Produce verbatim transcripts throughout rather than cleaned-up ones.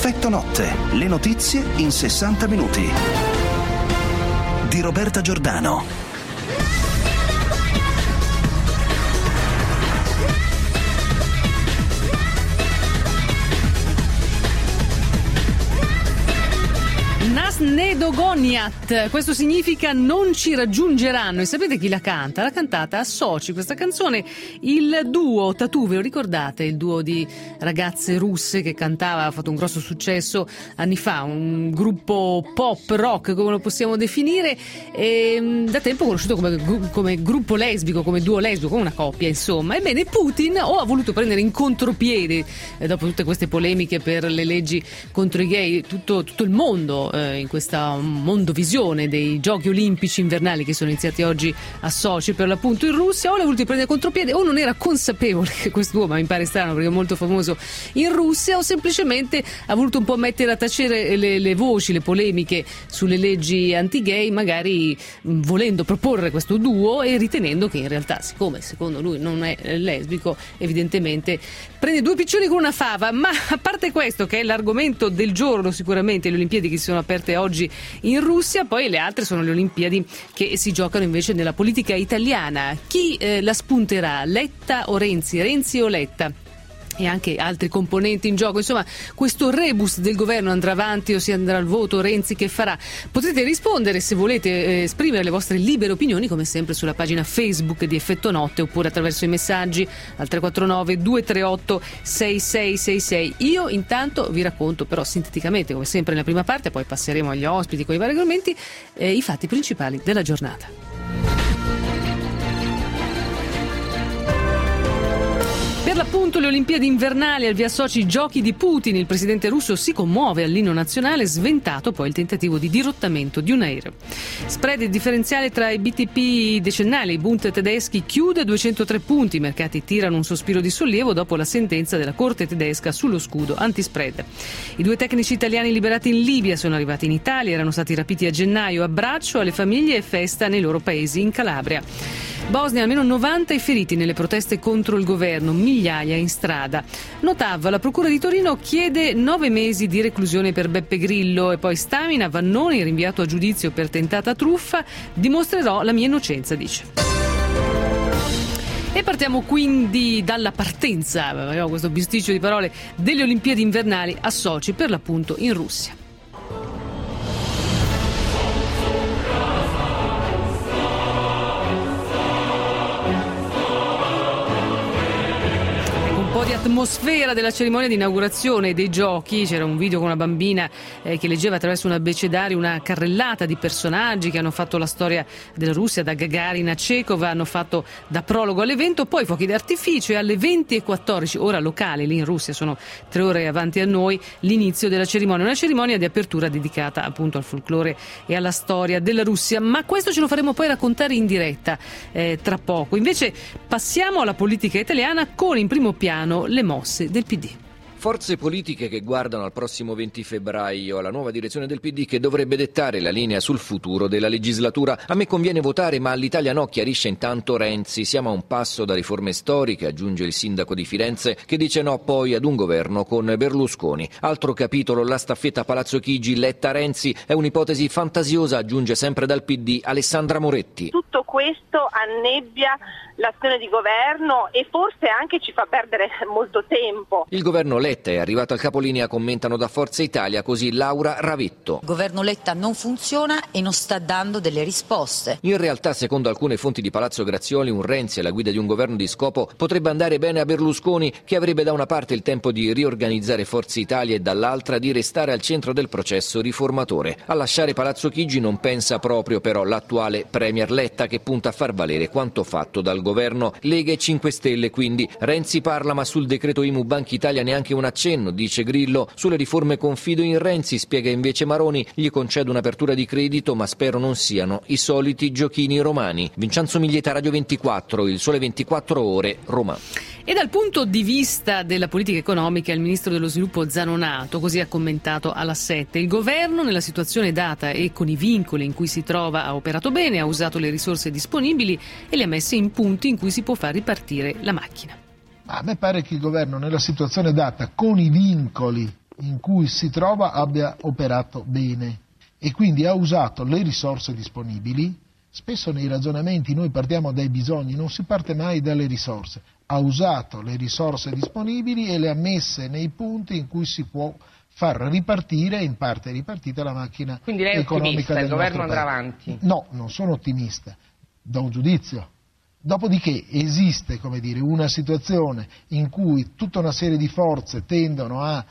Effetto Notte, le notizie in sessanta minuti. Di Roberta Giordano. Nas ne dogoniat, questo significa non ci raggiungeranno. E sapete chi la canta? L'ha cantata a Sochi questa canzone il duo Tatu, ve lo ricordate? Il duo di ragazze russe che cantava, ha fatto un grosso successo anni fa, un gruppo pop rock come lo possiamo definire, e da tempo conosciuto come, come gruppo lesbico, come duo lesbico, come una coppia insomma. Ebbene, Putin o ha voluto prendere in contropiede eh, dopo tutte queste polemiche per le leggi contro i gay, tutto, tutto il mondo in questa mondovisione dei giochi olimpici invernali che sono iniziati oggi a Sochi per l'appunto in Russia, o l'ha voluto prendere contropiede o non era consapevole che quest'uomo, mi pare strano perché è molto famoso in Russia, o semplicemente ha voluto un po' mettere a tacere le, le voci, le polemiche sulle leggi anti-gay, magari mh, volendo proporre questo duo e ritenendo che in realtà, siccome secondo lui non è lesbico, evidentemente prende due piccioni con una fava. Ma a parte questo, che è l'argomento del giorno sicuramente, le Olimpiadi che si sono aperte oggi in Russia, poi le altre sono le Olimpiadi che si giocano invece nella politica italiana. Chi eh, la spunterà? Letta o Renzi? Renzi o Letta? E anche altri componenti in gioco. Insomma, questo rebus del governo andrà avanti o si andrà al voto? Renzi che farà? Potete rispondere se volete, eh, esprimere le vostre libere opinioni come sempre sulla pagina Facebook di Effetto Notte oppure attraverso i messaggi al tre quattro nove due tre otto sei sei sei sei. Io intanto vi racconto però sinteticamente, come sempre nella prima parte, poi passeremo agli ospiti con i vari argomenti, eh, i fatti principali della giornata. Per l'appunto le Olimpiadi invernali, al via Sochi, giochi di Putin. Il presidente russo si commuove all'inno nazionale, sventato poi il tentativo di dirottamento di un aereo. Spread differenziale tra i B T P decennali, i Bund tedeschi chiude duecentotré punti, i mercati tirano un sospiro di sollievo dopo la sentenza della Corte tedesca sullo scudo antispread. I due tecnici italiani liberati in Libia sono arrivati in Italia, erano stati rapiti a gennaio, abbraccio alle famiglie e festa nei loro paesi in Calabria. Bosnia, almeno novanta i feriti nelle proteste contro il governo, migliaia in strada. Notav, la procura di Torino chiede nove mesi di reclusione per Beppe Grillo. E poi Stamina, Vannoni rinviato a giudizio per tentata truffa, dimostrerò la mia innocenza, dice. E partiamo quindi dalla partenza, abbiamo questo bisticcio di parole, delle Olimpiadi invernali a Sochi, per l'appunto in Russia. Di atmosfera della cerimonia di inaugurazione dei giochi. C'era un video con una bambina eh, che leggeva attraverso un abbecedario una carrellata di personaggi che hanno fatto la storia della Russia, da Gagarin a Chekhov, hanno fatto da prologo all'evento, poi fuochi d'artificio, e alle venti e quattordici ora locale, lì in Russia sono tre ore avanti a noi, l'inizio della cerimonia, una cerimonia di apertura dedicata appunto al folklore e alla storia della Russia. Ma questo ce lo faremo poi raccontare in diretta eh, tra poco. Invece passiamo alla politica italiana con in primo piano le mosse del P D. Forze politiche che guardano al prossimo venti febbraio, alla nuova direzione del P D che dovrebbe dettare la linea sul futuro della legislatura. A me conviene votare, ma all'Italia no, chiarisce intanto Renzi. Siamo a un passo da riforme storiche, aggiunge il sindaco di Firenze, che dice no poi ad un governo con Berlusconi. Altro capitolo, la staffetta Palazzo Chigi, Letta-Renzi, è un'ipotesi fantasiosa, aggiunge sempre dal P D Alessandra Moretti. Tutto questo annebbia l'azione di governo e forse anche ci fa perdere molto tempo. Il governo Letta è arrivato al capolinea, commentano da Forza Italia, così Laura Ravetto. Il governo Letta non funziona e non sta dando delle risposte. In realtà, secondo alcune fonti di Palazzo Grazioli, un Renzi alla guida di un governo di scopo potrebbe andare bene a Berlusconi, che avrebbe da una parte il tempo di riorganizzare Forza Italia e dall'altra di restare al centro del processo riformatore. A lasciare Palazzo Chigi non pensa proprio però l'attuale premier Letta, che punta a far valere quanto fatto dal governo. Governo Lega e cinque Stelle, quindi. Renzi parla, ma sul decreto I M U Banca Italia neanche un accenno, dice Grillo. Sulle riforme confido in Renzi, spiega invece Maroni. Gli concedo un'apertura di credito, ma spero non siano i soliti giochini romani. Vincenzo Miglieta, Radio ventiquattro, Il Sole ventiquattro Ore, Roma. E dal punto di vista della politica economica, il ministro dello sviluppo Zanonato così ha commentato alla sette: il governo nella situazione data e con i vincoli in cui si trova ha operato bene, ha usato le risorse disponibili e le ha messe in punti in cui si può far ripartire la macchina. A me pare che il governo nella situazione data, con i vincoli in cui si trova abbia operato bene e quindi ha usato le risorse disponibili. Spesso nei ragionamenti noi partiamo dai bisogni, non si parte mai dalle risorse. Ha usato le risorse disponibili e le ha messe nei punti in cui si può far ripartire, in parte ripartita, la macchina Quindi lei è economica ottimista, del il governo nostro andrà paese. avanti? No, non sono ottimista, do un giudizio. Dopodiché esiste, come dire, una situazione in cui tutta una serie di forze tendono a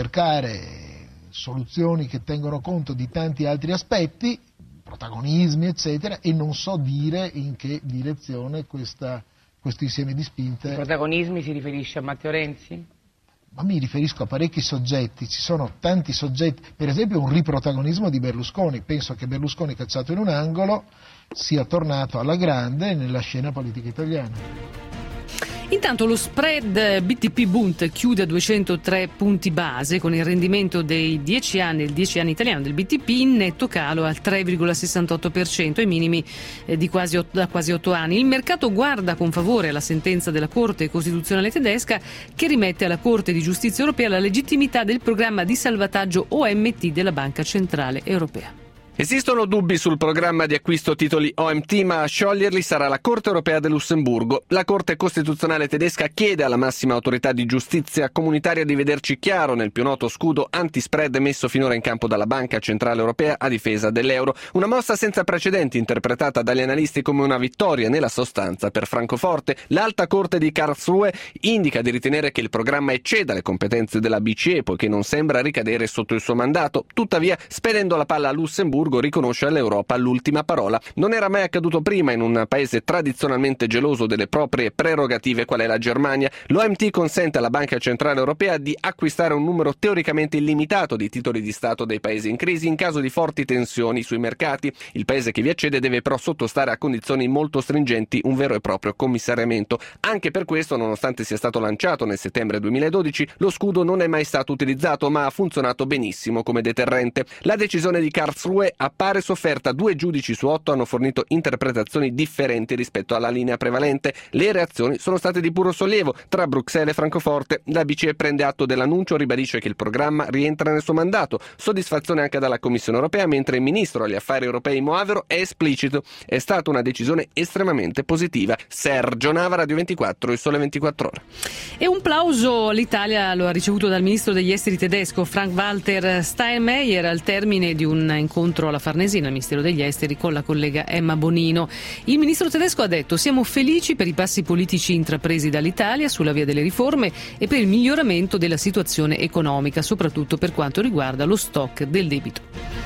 cercare soluzioni che tengono conto di tanti altri aspetti, protagonismi eccetera, e non so dire in che direzione questa, questo insieme di spinte. I protagonismi si riferisce a Matteo Renzi? Ma mi riferisco a parecchi soggetti, ci sono tanti soggetti, per esempio un riprotagonismo di Berlusconi. Penso che Berlusconi, cacciato in un angolo, sia tornato alla grande nella scena politica italiana. Intanto lo spread B T P Bund chiude a duecentotré punti base, con il rendimento dei dieci anni, il dieci anni italiano del B T P in netto calo al tre virgola sessantotto per cento, ai minimi eh, di quasi da quasi otto anni. Il mercato guarda con favore la sentenza della Corte Costituzionale tedesca, che rimette alla Corte di Giustizia europea la legittimità del programma di salvataggio O M T della Banca Centrale Europea. Esistono dubbi sul programma di acquisto titoli O M T, ma a scioglierli sarà la Corte europea del Lussemburgo. La Corte Costituzionale tedesca chiede alla massima autorità di giustizia comunitaria di vederci chiaro nel più noto scudo anti-spread messo finora in campo dalla Banca Centrale Europea a difesa dell'euro. Una mossa senza precedenti, interpretata dagli analisti come una vittoria nella sostanza per Francoforte. L'Alta Corte di Karlsruhe indica di ritenere che il programma ecceda le competenze della B C E, poiché non sembra ricadere sotto il suo mandato. Tuttavia, spedendo la palla a Lussemburgo, riconosce all'Europa l'ultima parola. Non era mai accaduto prima in un paese tradizionalmente geloso delle proprie prerogative qual è la Germania. L'O M T consente alla Banca Centrale Europea di acquistare un numero teoricamente illimitato di titoli di Stato dei paesi in crisi in caso di forti tensioni sui mercati. Il paese che vi accede deve però sottostare a condizioni molto stringenti, un vero e proprio commissariamento. Anche per questo, nonostante sia stato lanciato nel settembre duemiladodici, lo scudo non è mai stato utilizzato, ma ha funzionato benissimo come deterrente. La decisione di Karlsruhe appare sofferta. Due giudici su otto hanno fornito interpretazioni differenti rispetto alla linea prevalente. Le reazioni sono state di puro sollievo tra Bruxelles e Francoforte. La B C E prende atto dell'annuncio, ribadisce che il programma rientra nel suo mandato. Soddisfazione anche dalla Commissione europea, mentre il ministro agli affari europei Moavero è esplicito. È stata una decisione estremamente positiva. Sergio Nava, Radio ventiquattro, Il Sole ventiquattro Ore. E un plauso l'Italia lo ha ricevuto dal ministro degli esteri tedesco Frank-Walter Steinmeier al termine di un incontro alla Farnesina, al Ministero degli Esteri, con la collega Emma Bonino. Il ministro tedesco ha detto: siamo felici per i passi politici intrapresi dall'Italia sulla via delle riforme e per il miglioramento della situazione economica, soprattutto per quanto riguarda lo stock del debito.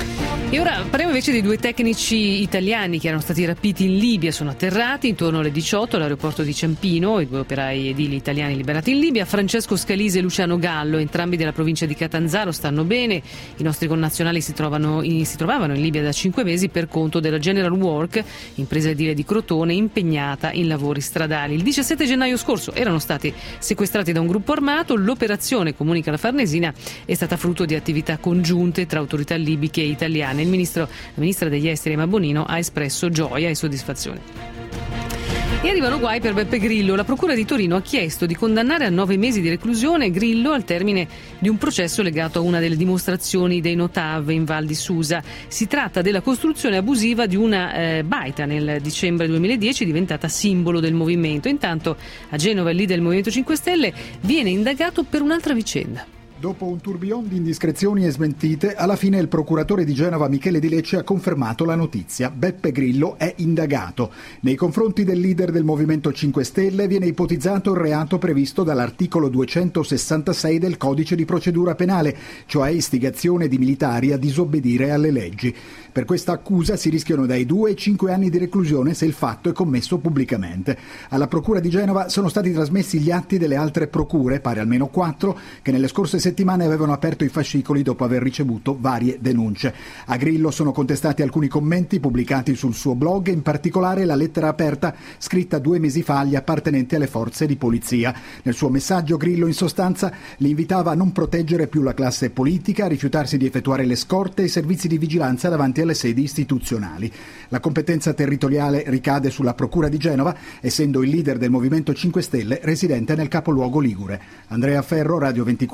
E ora parliamo invece dei due tecnici italiani che erano stati rapiti in Libia. Sono atterrati intorno alle diciotto all'aeroporto di Ciampino, i due operai edili italiani liberati in Libia. Francesco Scalise e Luciano Gallo, entrambi della provincia di Catanzaro, stanno bene. I nostri connazionali si, trovano in, si trovavano in Libia da cinque mesi per conto della General Work, impresa edile di Crotone impegnata in lavori stradali. Il diciassette gennaio scorso erano stati sequestrati da un gruppo armato. L'operazione, comunica la Farnesina, è stata frutto di attività congiunte tra autorità libiche e italiane. Il ministro, la ministra degli esteri Emma Bonino ha espresso gioia e soddisfazione. E arrivano guai per Beppe Grillo. La Procura di Torino ha chiesto di condannare a nove mesi di reclusione Grillo al termine di un processo legato a una delle dimostrazioni dei Notav in Val di Susa. Si tratta della costruzione abusiva di una eh, baita nel dicembre duemiladieci, diventata simbolo del movimento. Intanto a Genova il leader del Movimento cinque Stelle viene indagato per un'altra vicenda. Dopo un tourbillon di indiscrezioni e smentite, alla fine il procuratore di Genova Michele Di Lecce ha confermato la notizia. Beppe Grillo è indagato. Nei confronti del leader del Movimento cinque Stelle viene ipotizzato il reato previsto dall'articolo duecentosessantasei del Codice di procedura penale, cioè istigazione di militari a disobbedire alle leggi. Per questa accusa si rischiano dai due ai cinque anni di reclusione se il fatto è commesso pubblicamente. Alla Procura di Genova sono stati trasmessi gli atti delle altre procure, pari almeno quattro, che nelle scorse settimane avevano aperto i fascicoli dopo aver ricevuto varie denunce. A Grillo sono contestati alcuni commenti pubblicati sul suo blog, in particolare la lettera aperta scritta due mesi fa agli appartenenti alle forze di polizia. Nel suo messaggio Grillo in sostanza li invitava a non proteggere più la classe politica, a rifiutarsi di effettuare le scorte e i servizi di vigilanza davanti alle sedi istituzionali. La competenza territoriale ricade sulla Procura di Genova, essendo il leader del Movimento cinque Stelle residente nel capoluogo ligure. Andrea Ferro, Radio ventiquattro Il Sole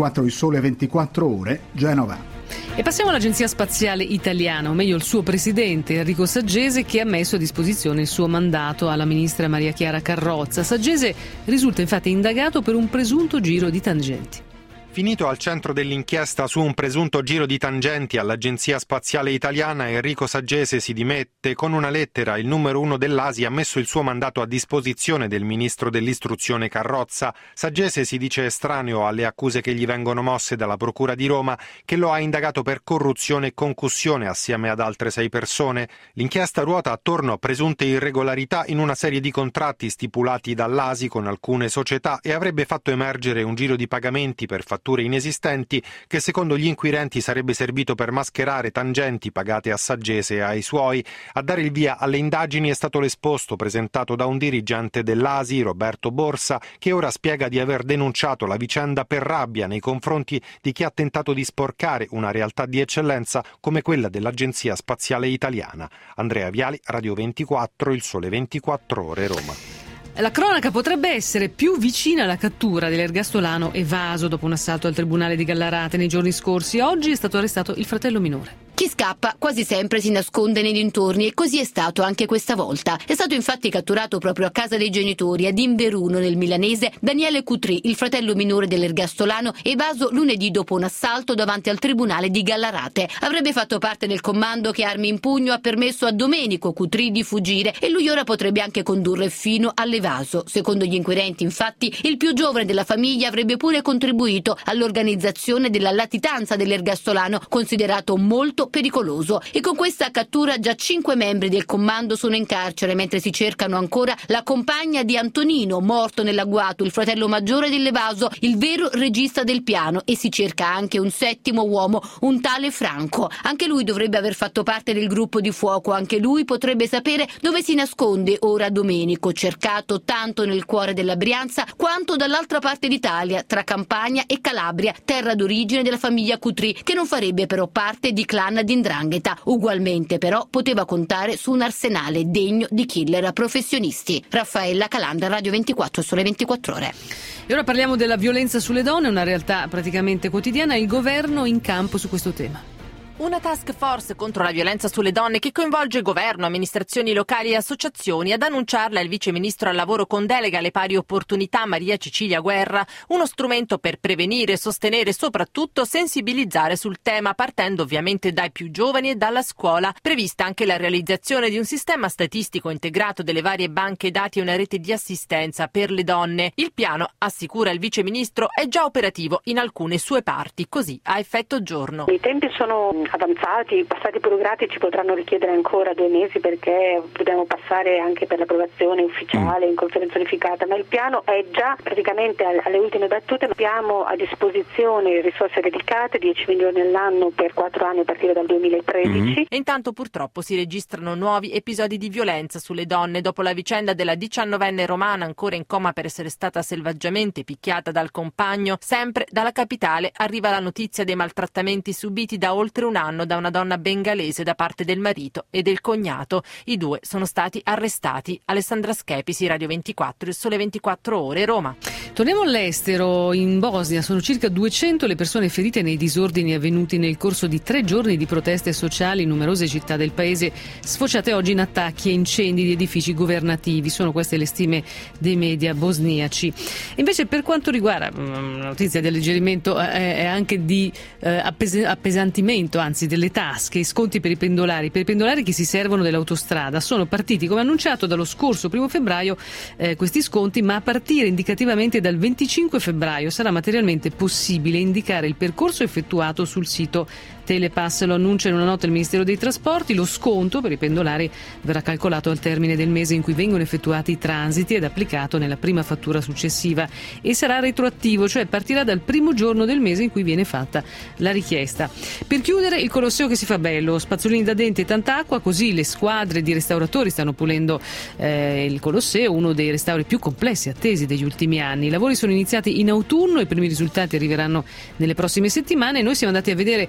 Sole ventiquattro Ore, Genova. E passiamo all'Agenzia Spaziale Italiana, o meglio il suo presidente Enrico Saggese, che ha messo a disposizione il suo mandato alla ministra Maria Chiara Carrozza. Saggese risulta infatti indagato per un presunto giro di tangenti. Finito al centro dell'inchiesta su un presunto giro di tangenti all'Agenzia Spaziale Italiana, Enrico Saggese si dimette. Con una lettera il numero uno dell'A S I ha messo il suo mandato a disposizione del ministro dell'istruzione Carrozza. Saggese si dice estraneo alle accuse che gli vengono mosse dalla Procura di Roma, che lo ha indagato per corruzione e concussione assieme ad altre sei persone. L'inchiesta ruota attorno a presunte irregolarità in una serie di contratti stipulati dall'A S I con alcune società e avrebbe fatto emergere un giro di pagamenti per fatture inesistenti che secondo gli inquirenti sarebbe servito per mascherare tangenti pagate a Saggese e ai suoi. A dare il via alle indagini è stato l'esposto presentato da un dirigente dell'A S I, Roberto Borsa, che ora spiega di aver denunciato la vicenda per rabbia nei confronti di chi ha tentato di sporcare una realtà di eccellenza come quella dell'Agenzia Spaziale Italiana. Andrea Viali, Radio ventiquattro, Il Sole ventiquattro Ore, Roma. La cronaca potrebbe essere più vicina alla cattura dell'ergastolano evaso dopo un assalto al tribunale di Gallarate nei giorni scorsi. Oggi è stato arrestato il fratello minore. Chi scappa quasi sempre si nasconde nei dintorni e così è stato anche questa volta. È stato infatti catturato proprio a casa dei genitori ad Inveruno nel milanese Daniele Cutri, il fratello minore dell'ergastolano evaso lunedì dopo un assalto davanti al tribunale di Gallarate. Avrebbe fatto parte del comando che armi in pugno ha permesso a Domenico Cutri di fuggire e lui ora potrebbe anche condurre fino all'evaso. Secondo gli inquirenti, infatti, il più giovane della famiglia avrebbe pure contribuito all'organizzazione della latitanza dell'ergastolano, considerato molto pericoloso. E con questa cattura già cinque membri del comando sono in carcere, mentre si cercano ancora la compagna di Antonino, morto nell'agguato, il fratello maggiore dell'evaso, il vero regista del piano, e si cerca anche un settimo uomo, un tale Franco. Anche lui dovrebbe aver fatto parte del gruppo di fuoco, anche lui potrebbe sapere dove si nasconde ora Domenico, cercato tanto nel cuore della Brianza quanto dall'altra parte d'Italia, tra Campania e Calabria, terra d'origine della famiglia Cutri, che non farebbe però parte di clan di 'ndrangheta. Ugualmente però poteva contare su un arsenale degno di killer professionisti. Raffaella Calandra, Radio ventiquattro, Sole ventiquattro Ore. E ora parliamo della violenza sulle donne, una realtà praticamente quotidiana. Il governo in campo su questo tema. Una task force contro la violenza sulle donne che coinvolge governo, amministrazioni locali e associazioni. Ad annunciarla il vice ministro al lavoro con delega alle pari opportunità Maria Cecilia Guerra, uno strumento per prevenire, sostenere e soprattutto sensibilizzare sul tema, partendo ovviamente dai più giovani e dalla scuola. Prevista anche la realizzazione di un sistema statistico integrato delle varie banche dati e una rete di assistenza per le donne. Il piano, assicura il vice ministro, è già operativo in alcune sue parti, così a effetto giorno. I tempi sono avanzati, i passati burocratici potranno richiedere ancora due mesi perché dobbiamo passare anche per l'approvazione ufficiale in conferenza unificata, ma il piano è già praticamente alle ultime battute. Abbiamo a disposizione risorse dedicate, dieci milioni all'anno per quattro anni a partire dal duemilatredici. Mm-hmm. E intanto purtroppo si registrano nuovi episodi di violenza sulle donne dopo la vicenda della diciannovenne romana ancora in coma per essere stata selvaggiamente picchiata dal compagno. Sempre dalla capitale arriva la notizia dei maltrattamenti subiti da oltre un anno da una donna bengalese da parte del marito e del cognato. I due sono stati arrestati. Alessandra Schepisi, Radio ventiquattro, Il Sole ventiquattro Ore, Roma. Torniamo all'estero. In Bosnia sono circa duecento le persone ferite nei disordini avvenuti nel corso di tre giorni di proteste sociali in numerose città del paese, sfociate oggi in attacchi e incendi di edifici governativi. Sono queste le stime dei media bosniaci. Invece, per quanto riguarda una notizia di alleggerimento è anche di eh, appes- appesantimento anzi delle tasche, sconti per i pendolari per i pendolari che si servono dell'autostrada. Sono partiti, come annunciato, dallo scorso primo febbraio eh, questi sconti, ma a partire indicativamente dal venticinque febbraio sarà materialmente possibile indicare il percorso effettuato sul sito Telepass. Lo annuncia in una nota il Ministero dei Trasporti. Lo sconto per i pendolari verrà calcolato al termine del mese in cui vengono effettuati i transiti ed applicato nella prima fattura successiva, e sarà retroattivo, cioè partirà dal primo giorno del mese in cui viene fatta la richiesta. Per chiudere, il Colosseo che si fa bello, spazzolini da denti e tanta acqua, così le squadre di restauratori stanno pulendo eh, il Colosseo, uno dei restauri più complessi e attesi degli ultimi anni. I lavori sono iniziati in autunno, i primi risultati arriveranno nelle prossime settimane. Noi siamo andati a vedere come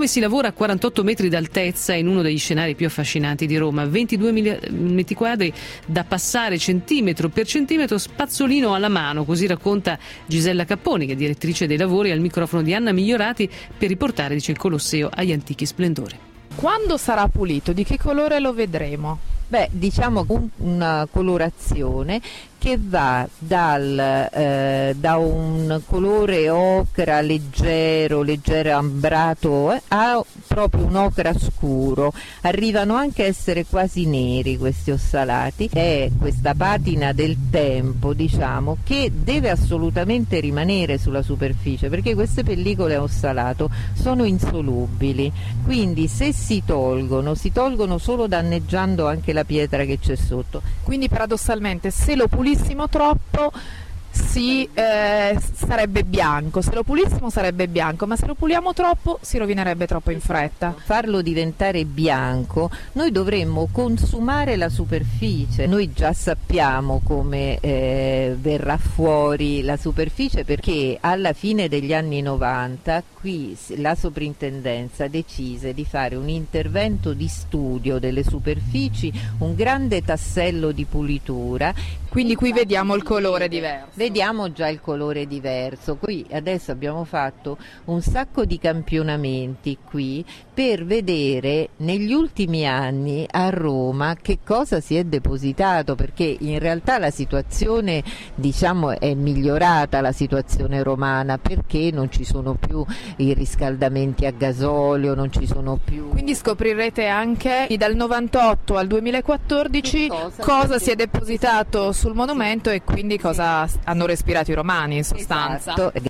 come si lavora a quarantotto metri d'altezza in uno degli scenari più affascinanti di Roma, ventidue metri quadri da passare centimetro per centimetro, spazzolino alla mano, così racconta Gisella Capponi, che è direttrice dei lavori, al microfono di Anna Migliorati, per riportare, dice, il Colosseo agli antichi splendori. Quando sarà pulito, di che colore lo vedremo? Beh, diciamo un, una colorazione che va dal, eh, da un colore ocra leggero, leggero ambrato, eh, a proprio un ocra scuro. Arrivano anche a essere quasi neri questi ossalati. È questa patina del tempo, diciamo, che deve assolutamente rimanere sulla superficie, perché queste pellicole a ossalato sono insolubili, quindi se si tolgono, si tolgono solo danneggiando anche la pietra che c'è sotto. Quindi paradossalmente, se lo pulissimo troppo si, eh, sarebbe bianco, se lo pulissimo sarebbe bianco, ma se lo puliamo troppo si rovinerebbe troppo in fretta. Farlo diventare bianco, noi dovremmo consumare la superficie. Noi già sappiamo come eh, verrà fuori la superficie, perché alla fine degli anni novanta qui la soprintendenza decise di fare un intervento di studio delle superfici, un grande tassello di pulitura. Quindi qui vediamo il colore diverso. Vediamo già il colore diverso. Qui adesso abbiamo fatto un sacco di campionamenti qui per vedere negli ultimi anni a Roma che cosa si è depositato, perché in realtà la situazione, diciamo, è migliorata, la situazione romana, perché non ci sono più i riscaldamenti a gasolio, non ci sono più. Quindi scoprirete anche dal novantotto al duemilaquattordici cosa, cosa si è depositato sul monumento e quindi cosa hanno respirato i romani in sostanza. Esatto.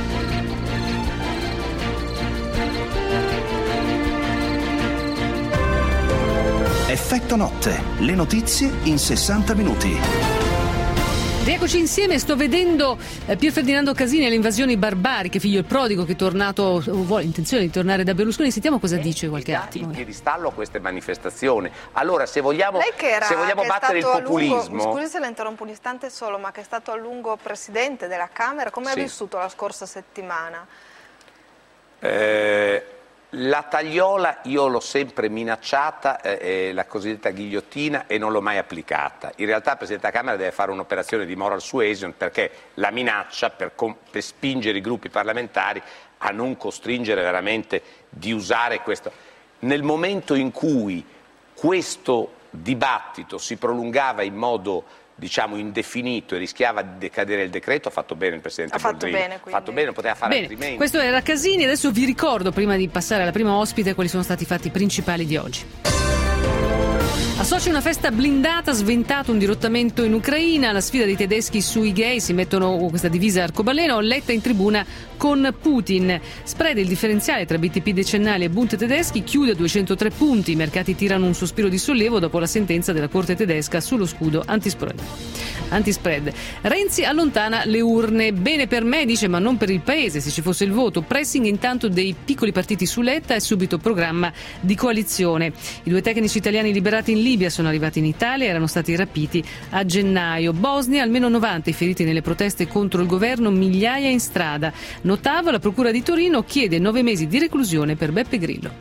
Effetto notte, le notizie in sessanta minuti. Rieccoci insieme, sto vedendo eh, Pier Ferdinando Casini e le invasioni barbariche, figlio il prodigo che è tornato, vuole intenzione di tornare da Berlusconi. Sentiamo cosa dice qualche attimo. In piedistallo a queste manifestazioni. Allora, se vogliamo, Lei che era, se vogliamo che battere il populismo... Lungo, scusi se la interrompo un istante solo, ma che è stato a lungo presidente della Camera, come sì. ha vissuto la scorsa settimana? Eh... La tagliola io l'ho sempre minacciata, eh, la cosiddetta ghigliottina, e non l'ho mai applicata. In realtà il Presidente della Camera deve fare un'operazione di moral suasion, perché la minaccia per, per spingere i gruppi parlamentari a non costringere veramente di usare questo. Nel momento in cui questo dibattito si prolungava in modo, diciamo, indefinito e rischiava di decadere il decreto, ha fatto bene il Presidente ha fatto Boldrini. bene, ha fatto bene, non poteva fare bene, altrimenti. Questo era Casini. Adesso vi ricordo, prima di passare alla prima ospite, quali sono stati i fatti principali di oggi. A Sochi una festa blindata, sventato un dirottamento in Ucraina, la sfida dei tedeschi sui gay, si mettono questa divisa arcobaleno, Letta in tribuna con Putin. Spread il differenziale tra B T P decennali e Bund tedeschi, chiude a duecentotre punti, i mercati tirano un sospiro di sollievo dopo la sentenza della Corte tedesca sullo scudo antispread. Antispread. Renzi allontana le urne, bene per me, dice, ma non per il paese, se ci fosse il voto. Pressing intanto dei piccoli partiti su Letta e subito programma di coalizione. I due tecnici italiani liberati in Libia sono arrivati in Italia e erano stati rapiti a gennaio. Bosnia, almeno novanta i feriti nelle proteste contro il governo, migliaia in strada. Notava, la Procura di Torino chiede nove mesi di reclusione per Beppe Grillo.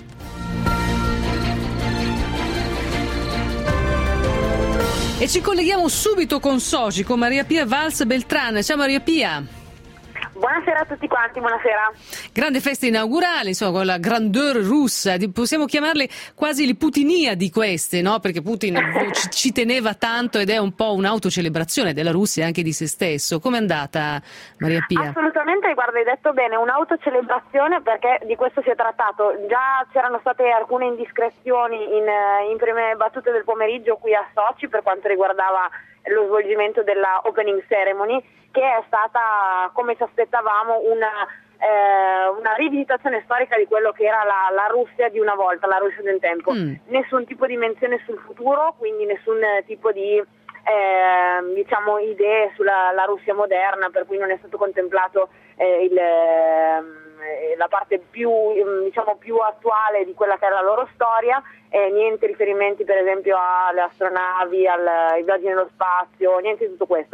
E ci colleghiamo subito con Sochi, con Maria Pia Valls Beltran. Ciao Maria Pia. Buonasera a tutti quanti, buonasera. Grande festa inaugurale, insomma, con la grandeur russa, possiamo chiamarle quasi le putiniadi queste, no? Perché Putin ci, ci teneva tanto ed è un po' un'autocelebrazione della Russia e anche di se stesso. Com'è andata, Maria Pia? Assolutamente, guarda, hai detto bene, un'autocelebrazione, perché di questo si è trattato. Già c'erano state alcune indiscrezioni in, in prime battute del pomeriggio qui a Sochi per quanto riguardava lo svolgimento della opening ceremony, che è stata, come ci aspettavamo, una, eh, una rivisitazione storica di quello che era la, la Russia di una volta, la Russia del tempo. Mm. Nessun tipo di menzione sul futuro, quindi nessun tipo di eh, diciamo idee sulla la Russia moderna, per cui non è stato contemplato eh, il, eh, la parte più, diciamo, più attuale di quella che era la loro storia. Eh, niente riferimenti per esempio alle astronavi, al, ai viaggi nello spazio, niente di tutto questo.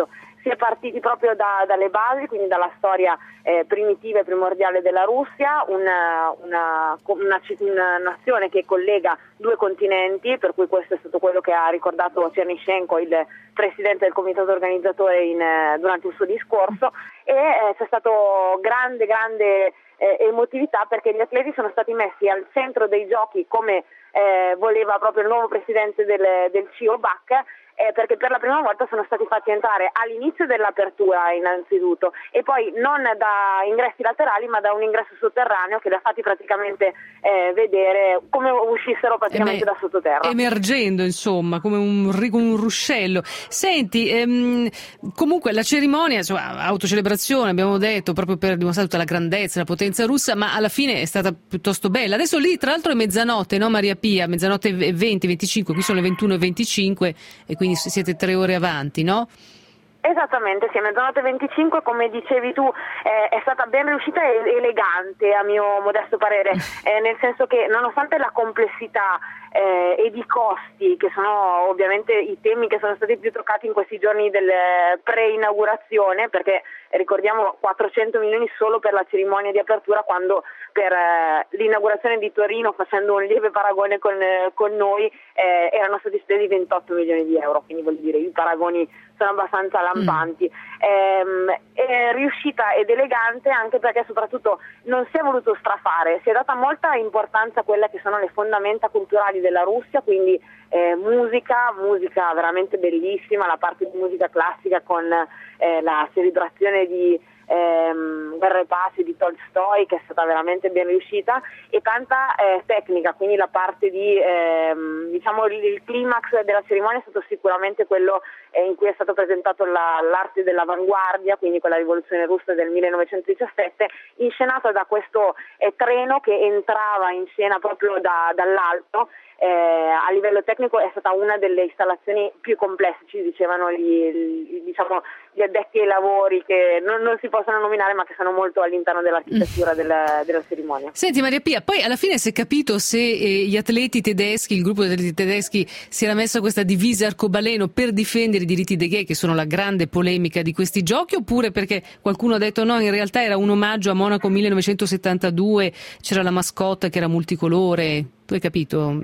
si è partiti proprio da, dalle basi, quindi dalla storia eh, primitiva e primordiale della Russia, una, una, una, una nazione che collega due continenti, per cui questo è stato quello che ha ricordato Chernyshenko, il presidente del comitato organizzatore, in, eh, durante il suo discorso, e eh, c'è stato grande, grande eh, emotività, perché gli atleti sono stati messi al centro dei giochi come eh, voleva proprio il nuovo presidente del, del C I O Bach, Eh, perché per la prima volta sono stati fatti entrare all'inizio dell'apertura innanzitutto, e poi non da ingressi laterali ma da un ingresso sotterraneo che li ha fatti praticamente eh, vedere come uscissero praticamente Emer- da sottoterra. Emergendo insomma, come un, un ruscello. Senti, ehm, comunque la cerimonia, insomma, autocelebrazione abbiamo detto, proprio per dimostrare tutta la grandezza, la potenza russa, ma alla fine è stata piuttosto bella. Adesso lì tra l'altro è mezzanotte, no Maria Pia? Mezzanotte e venti, venticinque, qui sono le ventuno e venticinque e quindi siete tre ore avanti, no? Esattamente, sì, mezzanotte e venticinque, come dicevi tu, eh, è stata ben riuscita e elegante a mio modesto parere, eh, nel senso che nonostante la complessità eh, ed i costi, che sono ovviamente i temi che sono stati più toccati in questi giorni del pre-inaugurazione, perché ricordiamo quattrocento milioni solo per la cerimonia di apertura, quando per eh, l'inaugurazione di Torino, facendo un lieve paragone con, eh, con noi, eh, erano stati spesi ventotto milioni di euro, quindi voglio dire, i paragoni sono abbastanza lampanti. Mm. Ehm, è riuscita ed elegante anche perché soprattutto non si è voluto strafare, si è data molta importanza a quelle che sono le fondamenta culturali della Russia, quindi eh, musica, musica veramente bellissima, la parte di musica classica con eh, la celebrazione di Ehm, Guerra e Pace di Tolstoi, che è stata veramente ben riuscita, e tanta eh, tecnica, quindi la parte di ehm, diciamo il, il climax della cerimonia è stato sicuramente quello eh, in cui è stato presentato la, l'arte dell'avanguardia, quindi quella rivoluzione russa del millenovecentodiciassette, inscenata da questo eh, treno che entrava in scena proprio da, dall'alto. Eh, a livello tecnico è stata una delle installazioni più complesse, ci dicevano gli, gli, diciamo, gli addetti ai lavori, che non, non si possono nominare ma che sono molto all'interno dell'architettura della, della cerimonia. Senti Maria Pia, poi alla fine si è capito se eh, gli atleti tedeschi, il gruppo di atleti tedeschi si era messo questa divisa arcobaleno per difendere i diritti dei gay, che sono la grande polemica di questi giochi, oppure perché qualcuno ha detto no, in realtà era un omaggio a Monaco millenovecentosettantadue, c'era la mascotte che era multicolore. Tu hai capito?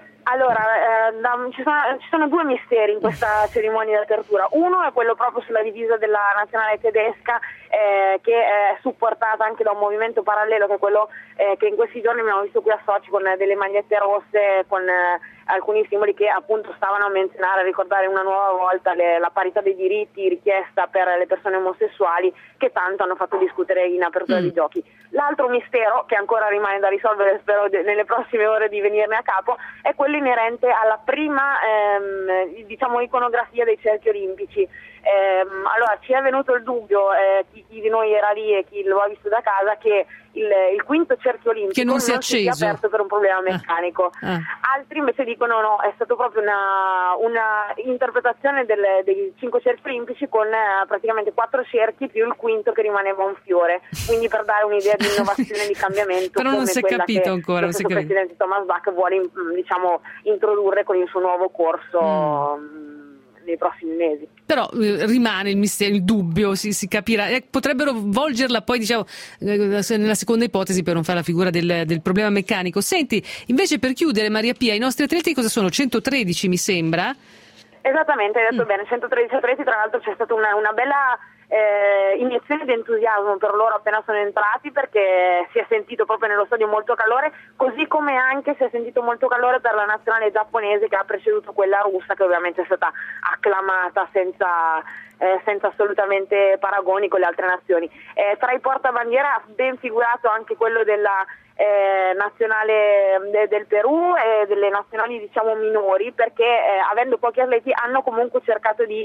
Allora, eh, da, ci, sono, ci sono due misteri in questa cerimonia di apertura. Uno è quello proprio sulla divisa della nazionale tedesca, eh, che è supportata anche da un movimento parallelo, che è quello eh, che in questi giorni abbiamo visto qui a Sochi, con delle magliette rosse, con eh, alcuni simboli che appunto stavano a menzionare, a ricordare una nuova volta le, la parità dei diritti richiesta per le persone omosessuali, che tanto hanno fatto discutere in apertura mm. di giochi. L'altro mistero, che ancora rimane da risolvere, spero de- nelle prossime ore di venirne a capo, è quello inerente alla prima ehm, diciamo iconografia dei cerchi olimpici. Ehm, allora ci è venuto il dubbio, eh, chi, chi di noi era lì e chi lo ha visto da casa, che il, il quinto cerchio olimpico che non, non si, si sia aperto per un problema meccanico. Ah. Ah. Altri invece dicono no, è stato proprio una, una interpretazione del, dei cinque cerchi olimpici con eh, praticamente quattro cerchi più il quinto che rimaneva un fiore, quindi per dare un'idea di innovazione e di cambiamento. Però non si è capito ancora, il presidente Thomas Bach vuole diciamo introdurre con il suo nuovo corso mm. nei prossimi mesi. Però eh, rimane il mistero, il dubbio, si, si capirà. Eh, potrebbero volgerla poi, diciamo, eh, nella seconda ipotesi, per non fare la figura del, del problema meccanico. Senti, invece, per chiudere, Maria Pia, i nostri atleti cosa sono? centotredici mi sembra? Esattamente, hai detto mm. bene, centotredici atleti, tra l'altro c'è stata una, una bella eh, iniezione di entusiasmo per loro appena sono entrati, perché si è sentito proprio nello stadio molto calore, così come anche si è sentito molto calore per la nazionale giapponese che ha preceduto quella russa, che ovviamente è stata acclamata senza, eh, senza assolutamente paragoni con le altre nazioni. Eh, tra i portabandiera ben figurato anche quello della Eh, nazionale de, del Perù e delle nazionali diciamo minori, perché eh, avendo pochi atleti hanno comunque cercato di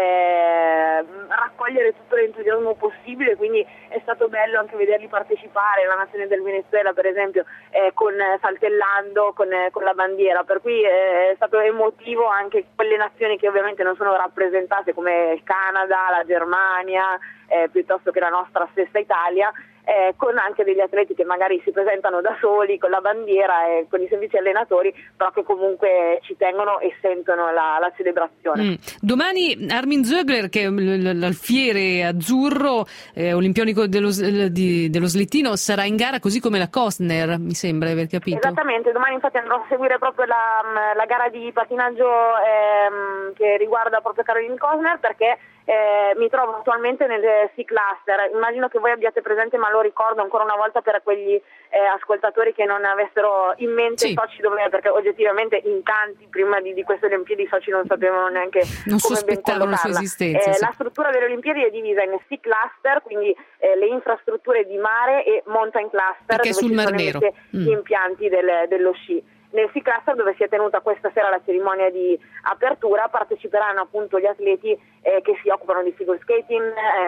eh, raccogliere tutto l'entusiasmo possibile, quindi è stato bello anche vederli partecipare, la nazione del Venezuela per esempio eh, con, saltellando con, eh, con la bandiera, per cui eh, è stato emotivo anche quelle nazioni che ovviamente non sono rappresentate come il Canada, la Germania, eh, piuttosto che la nostra stessa Italia. eh, con anche degli atleti che magari si presentano da soli con la bandiera e con i semplici allenatori, però che comunque ci tengono e sentono la, la celebrazione. Mm. Domani Armin Zögler, che è l'alfiere azzurro eh, olimpionico dello, di, dello slittino, sarà in gara così come la Kostner, mi sembra di aver capito. Esattamente, domani infatti andrò a seguire proprio la, la gara di patinaggio ehm, che riguarda proprio Caroline Kostner, perché Eh, mi trovo attualmente nel C-Cluster. Immagino che voi abbiate presente, ma lo ricordo ancora una volta per quegli eh, ascoltatori che non avessero in mente sì. Sochi dove, perché oggettivamente in tanti prima di, di queste Olimpiadi Sochi non sapevano neanche non come ben collocarla. La sua esistenza, eh, sì. La struttura delle Olimpiadi è divisa in C-Cluster, quindi eh, le infrastrutture di mare, e Mountain Cluster, perché dove sul ci Mar sono Nero. gli impianti del, dello sci. Nel C-Cluster, dove si è tenuta questa sera la cerimonia di apertura, parteciperanno appunto gli atleti eh, che si occupano di figure skating,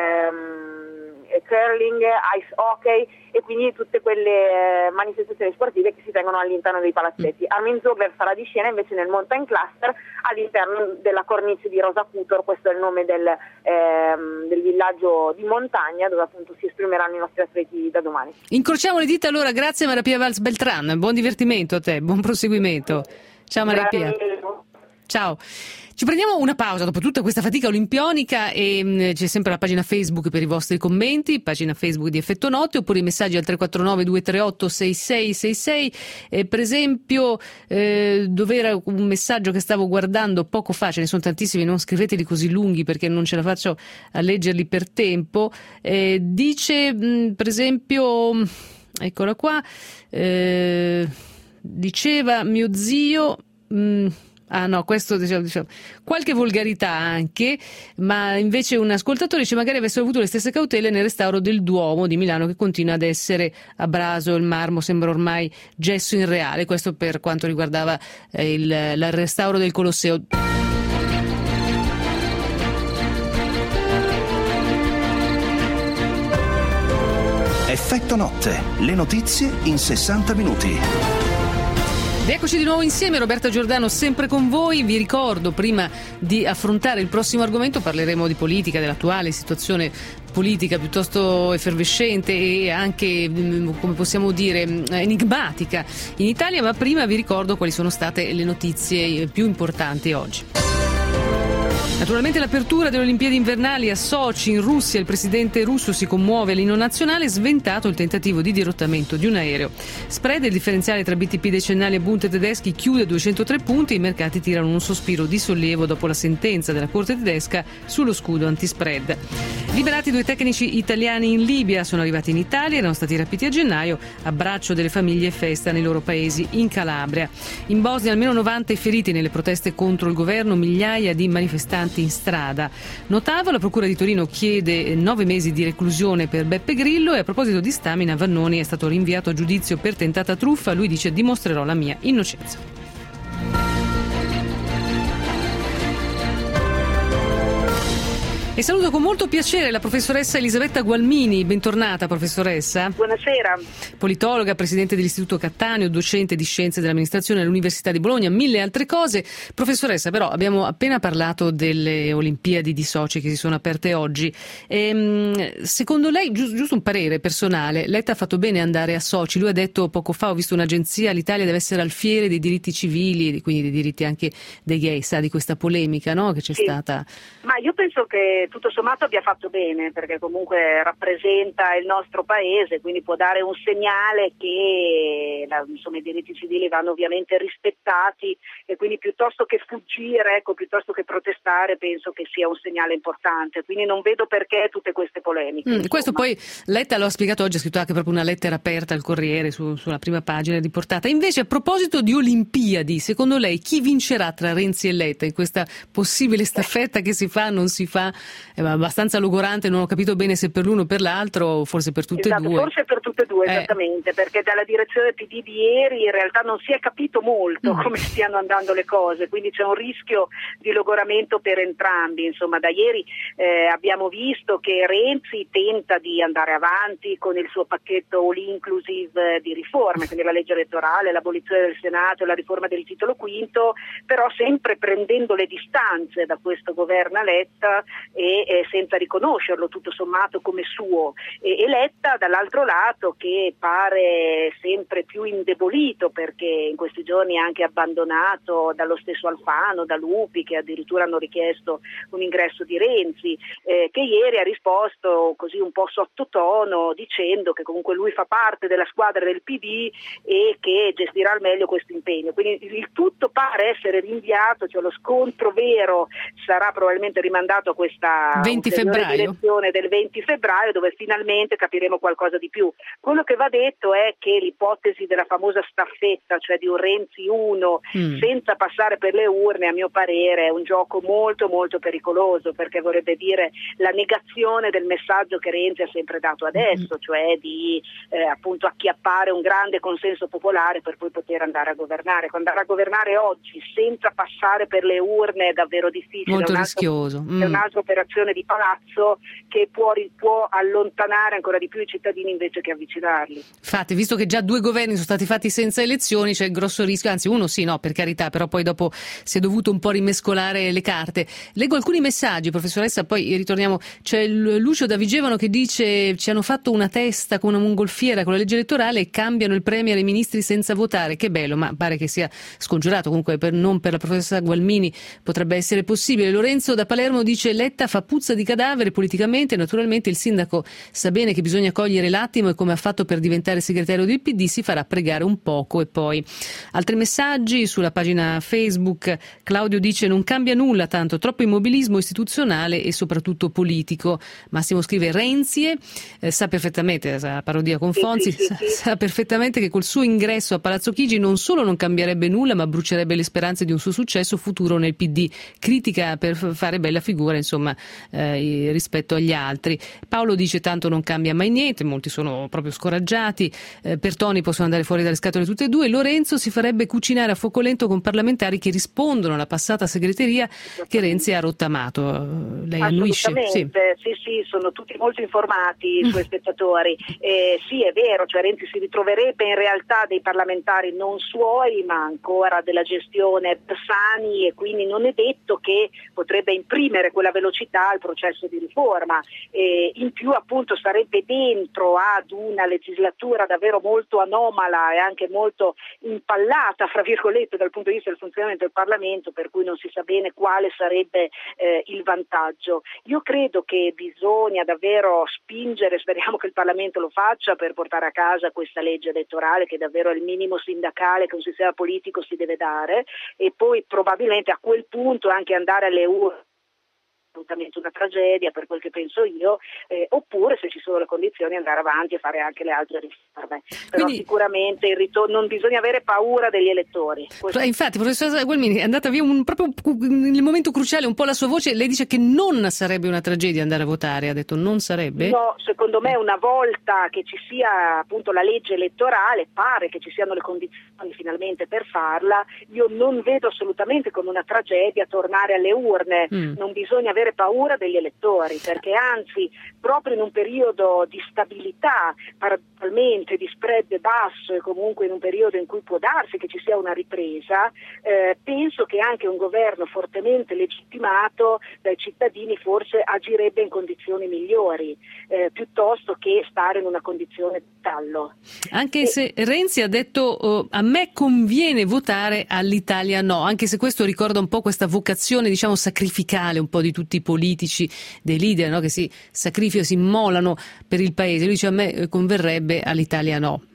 ehm, curling, ice hockey e quindi tutte quelle eh, manifestazioni sportive che si tengono all'interno dei palazzetti. Mm. Armin Zögler sarà di scena invece nel Mountain Cluster all'interno della cornice di Rosa Kutor, questo è il nome del, ehm, del villaggio di montagna dove appunto si esprimeranno i nostri atleti da domani. Incrociamo le dita allora, grazie Maria Pia Valls Beltran, buon divertimento a te, buon proseguimento. Ciao Maria Pia. Ciao. Ci prendiamo una pausa dopo tutta questa fatica olimpionica e mh, c'è sempre la pagina Facebook per i vostri commenti, pagina Facebook di Effetto Notte, oppure i messaggi al tre quattro nove due tre otto sei sei sei sei. Eh, per esempio, eh, dove era un messaggio che stavo guardando poco fa, ce ne sono tantissimi, non scriveteli così lunghi perché non ce la faccio a leggerli per tempo. Eh, dice, mh, per esempio, eccola qua, eh, diceva mio zio... Mh, Ah no, questo diciamo, diciamo, qualche volgarità anche, ma invece un ascoltatore dice magari avessero avuto le stesse cautele nel restauro del Duomo di Milano, che continua ad essere abraso, il marmo sembra ormai gesso in reale. Questo per quanto riguardava eh, il, il restauro del Colosseo. Effetto Notte, le notizie in sessanta minuti. Eccoci di nuovo insieme, Roberta Giordano sempre con voi. Vi ricordo, prima di affrontare il prossimo argomento, parleremo di politica, dell'attuale situazione politica piuttosto effervescente e anche, come possiamo dire, enigmatica in Italia, ma prima vi ricordo quali sono state le notizie più importanti oggi. Naturalmente l'apertura delle Olimpiadi invernali a Sochi in Russia, il presidente russo si commuove all'inno nazionale, sventato il tentativo di dirottamento di un aereo. Spread, il differenziale tra B T P decennali e Bund tedeschi chiude a duecentotre punti, i mercati tirano un sospiro di sollievo dopo la sentenza della Corte tedesca sullo scudo antispread. Liberati due tecnici italiani in Libia, sono arrivati in Italia, erano stati rapiti a gennaio, abbraccio delle famiglie e festa nei loro paesi in Calabria. In Bosnia almeno novanta i feriti nelle proteste contro il governo, migliaia di manifestanti in strada. Notavo, la Procura di Torino chiede nove mesi di reclusione per Beppe Grillo e a proposito di Stamina, Vannoni è stato rinviato a giudizio per tentata truffa, lui dice dimostrerò la mia innocenza. E saluto con molto piacere la professoressa Elisabetta Gualmini. Bentornata, professoressa. Buonasera. Politologa, presidente dell'Istituto Cattaneo, docente di scienze dell'amministrazione all'Università di Bologna, mille altre cose. Professoressa, però abbiamo appena parlato delle Olimpiadi di Sochi che si sono aperte oggi. Ehm, secondo lei, giusto, giusto un parere personale, Letta ha fatto bene andare a Sochi? Lui ha detto poco fa, ho visto un'agenzia, l'Italia deve essere alfiere dei diritti civili, quindi dei diritti anche dei gay, sa di questa polemica, no? Che c'è sì. stata. Ma io penso che tutto sommato abbia fatto bene, perché comunque rappresenta il nostro paese, quindi può dare un segnale che la, insomma, i diritti civili vanno ovviamente rispettati, e quindi piuttosto che fuggire, ecco, piuttosto che protestare, penso che sia un segnale importante, quindi non vedo perché tutte queste polemiche. Mm, questo poi Letta lo ha spiegato oggi, ha scritto anche proprio una lettera aperta al Corriere su, sulla prima pagina di portata. Invece, a proposito di Olimpiadi, secondo lei chi vincerà tra Renzi e Letta in questa possibile staffetta che si fa, non si fa? È abbastanza logorante, non ho capito bene se per l'uno o per l'altro, o forse per tutte esatto, e due. Forse per tutte tutte e due, Eh. esattamente, perché dalla direzione P D di ieri in realtà non si è capito molto Mm. come stiano andando le cose, quindi c'è un rischio di logoramento per entrambi. Insomma, da ieri eh, abbiamo visto che Renzi tenta di andare avanti con il suo pacchetto all inclusive di riforme, quindi la legge elettorale, l'abolizione del Senato, la riforma del titolo quinto, però sempre prendendo le distanze da questo governo Letta e eh, senza riconoscerlo tutto sommato come suo. E, e Letta dall'altro lato che pare sempre più indebolito, perché in questi giorni è anche abbandonato dallo stesso Alfano, da Lupi, che addirittura hanno richiesto un ingresso di Renzi, eh, che ieri ha risposto così un po' sottotono dicendo che comunque lui fa parte della squadra del P D e che gestirà al meglio questo impegno. Quindi il tutto pare essere rinviato, cioè lo scontro vero sarà probabilmente rimandato a questa venti ulteriore febbraio. direzione del venti febbraio, dove finalmente capiremo qualcosa di più. Quello che va detto è che l'ipotesi della famosa staffetta, cioè di un Renzi uno Mm. senza passare per le urne, a mio parere è un gioco molto molto pericoloso, perché vorrebbe dire la negazione del messaggio che Renzi ha sempre dato adesso, cioè di eh, appunto acchiappare un grande consenso popolare per poi poter andare a governare. Andare a governare oggi senza passare per le urne è davvero difficile, Molto è un altro- rischioso. Mm. è un'altra operazione di palazzo che può, ri- può allontanare ancora di più i cittadini invece che avvicinarli. Infatti, visto che già due governi sono stati fatti senza elezioni, c'è il grosso rischio, anzi uno sì, no, per carità, però poi dopo si è dovuto un po' rimescolare le carte. Leggo alcuni messaggi, professoressa, poi ritorniamo. C'è il Lucio da Vigevano che dice: ci hanno fatto una testa con una mongolfiera con la legge elettorale e cambiano il premier e i ministri senza votare. Che bello, ma pare che sia scongiurato, comunque per, non per la professoressa Gualmini potrebbe essere possibile. Lorenzo da Palermo dice: Letta fa puzza di cadavere politicamente, naturalmente il sindaco sa bene che bisogna cogliere l'attimo e come ha fatto per diventare segretario del P D si farà pregare un poco. E poi altri messaggi sulla pagina Facebook. Claudio dice: non cambia nulla, tanto troppo immobilismo istituzionale e soprattutto politico. Massimo scrive: Renzi eh, sa perfettamente, la parodia con Fonzi, Sì, sì, sa, sì, sì. sa perfettamente che col suo ingresso a Palazzo Chigi non solo non cambierebbe nulla, ma brucerebbe le speranze di un suo successo futuro nel P D. Critica per f- fare bella figura, insomma, eh, rispetto agli altri. Paolo dice: tanto non cambia mai niente, molti sono proprio scoraggiati. Eh, Pertoni possono andare fuori dalle scatole tutte e due. Lorenzo si farebbe cucinare a fuoco lento con parlamentari che rispondono alla passata segreteria che Renzi ha rottamato. Lei annuisce? Sì. Assolutamente, sì, sì, sono tutti molto informati i suoi spettatori. Eh, sì, è vero, cioè Renzi si ritroverebbe in realtà dei parlamentari non suoi, ma ancora della gestione Bersani, e quindi non è detto che potrebbe imprimere quella velocità al processo di riforma. Eh, in più appunto sarebbe dentro ad una legislatura davvero molto anomala e anche molto impallata, fra virgolette, dal punto di vista del funzionamento del Parlamento, per cui non si sa bene quale sarebbe eh, il vantaggio. Io credo che bisogna davvero spingere, speriamo che il Parlamento lo faccia, per portare a casa questa legge elettorale, che davvero è il minimo sindacale che un sistema politico si deve dare, e poi probabilmente a quel punto anche andare alle urne. Assolutamente una tragedia per quel che penso io, eh, oppure se ci sono le condizioni andare avanti e fare anche le altre riforme. Però Quindi, sicuramente il ritorno, non bisogna avere paura degli elettori. Questo... Infatti, professoressa Gualmini, è andata via un, proprio nel momento cruciale un po' la sua voce. Lei dice che non sarebbe una tragedia andare a votare, ha detto non sarebbe? No, secondo me una volta che ci sia appunto la legge elettorale, pare che ci siano le condizioni finalmente per farla, io non vedo assolutamente come una tragedia tornare alle urne. Mm. Non bisogna avere paura degli elettori, perché anzi proprio in un periodo di stabilità, paradossalmente di spread basso, e comunque in un periodo in cui può darsi che ci sia una ripresa, eh, penso che anche un governo fortemente legittimato dai cittadini forse agirebbe in condizioni migliori, eh, piuttosto che stare in una condizione di stallo. Anche e... se Renzi ha detto oh, a me conviene votare, all'Italia no, anche se questo ricorda un po' questa vocazione, diciamo, sacrificale un po' di tutti i politici, dei leader, no? Che si sacrificano, si immolano per il paese. Lui dice a me converrebbe, all'Italia no.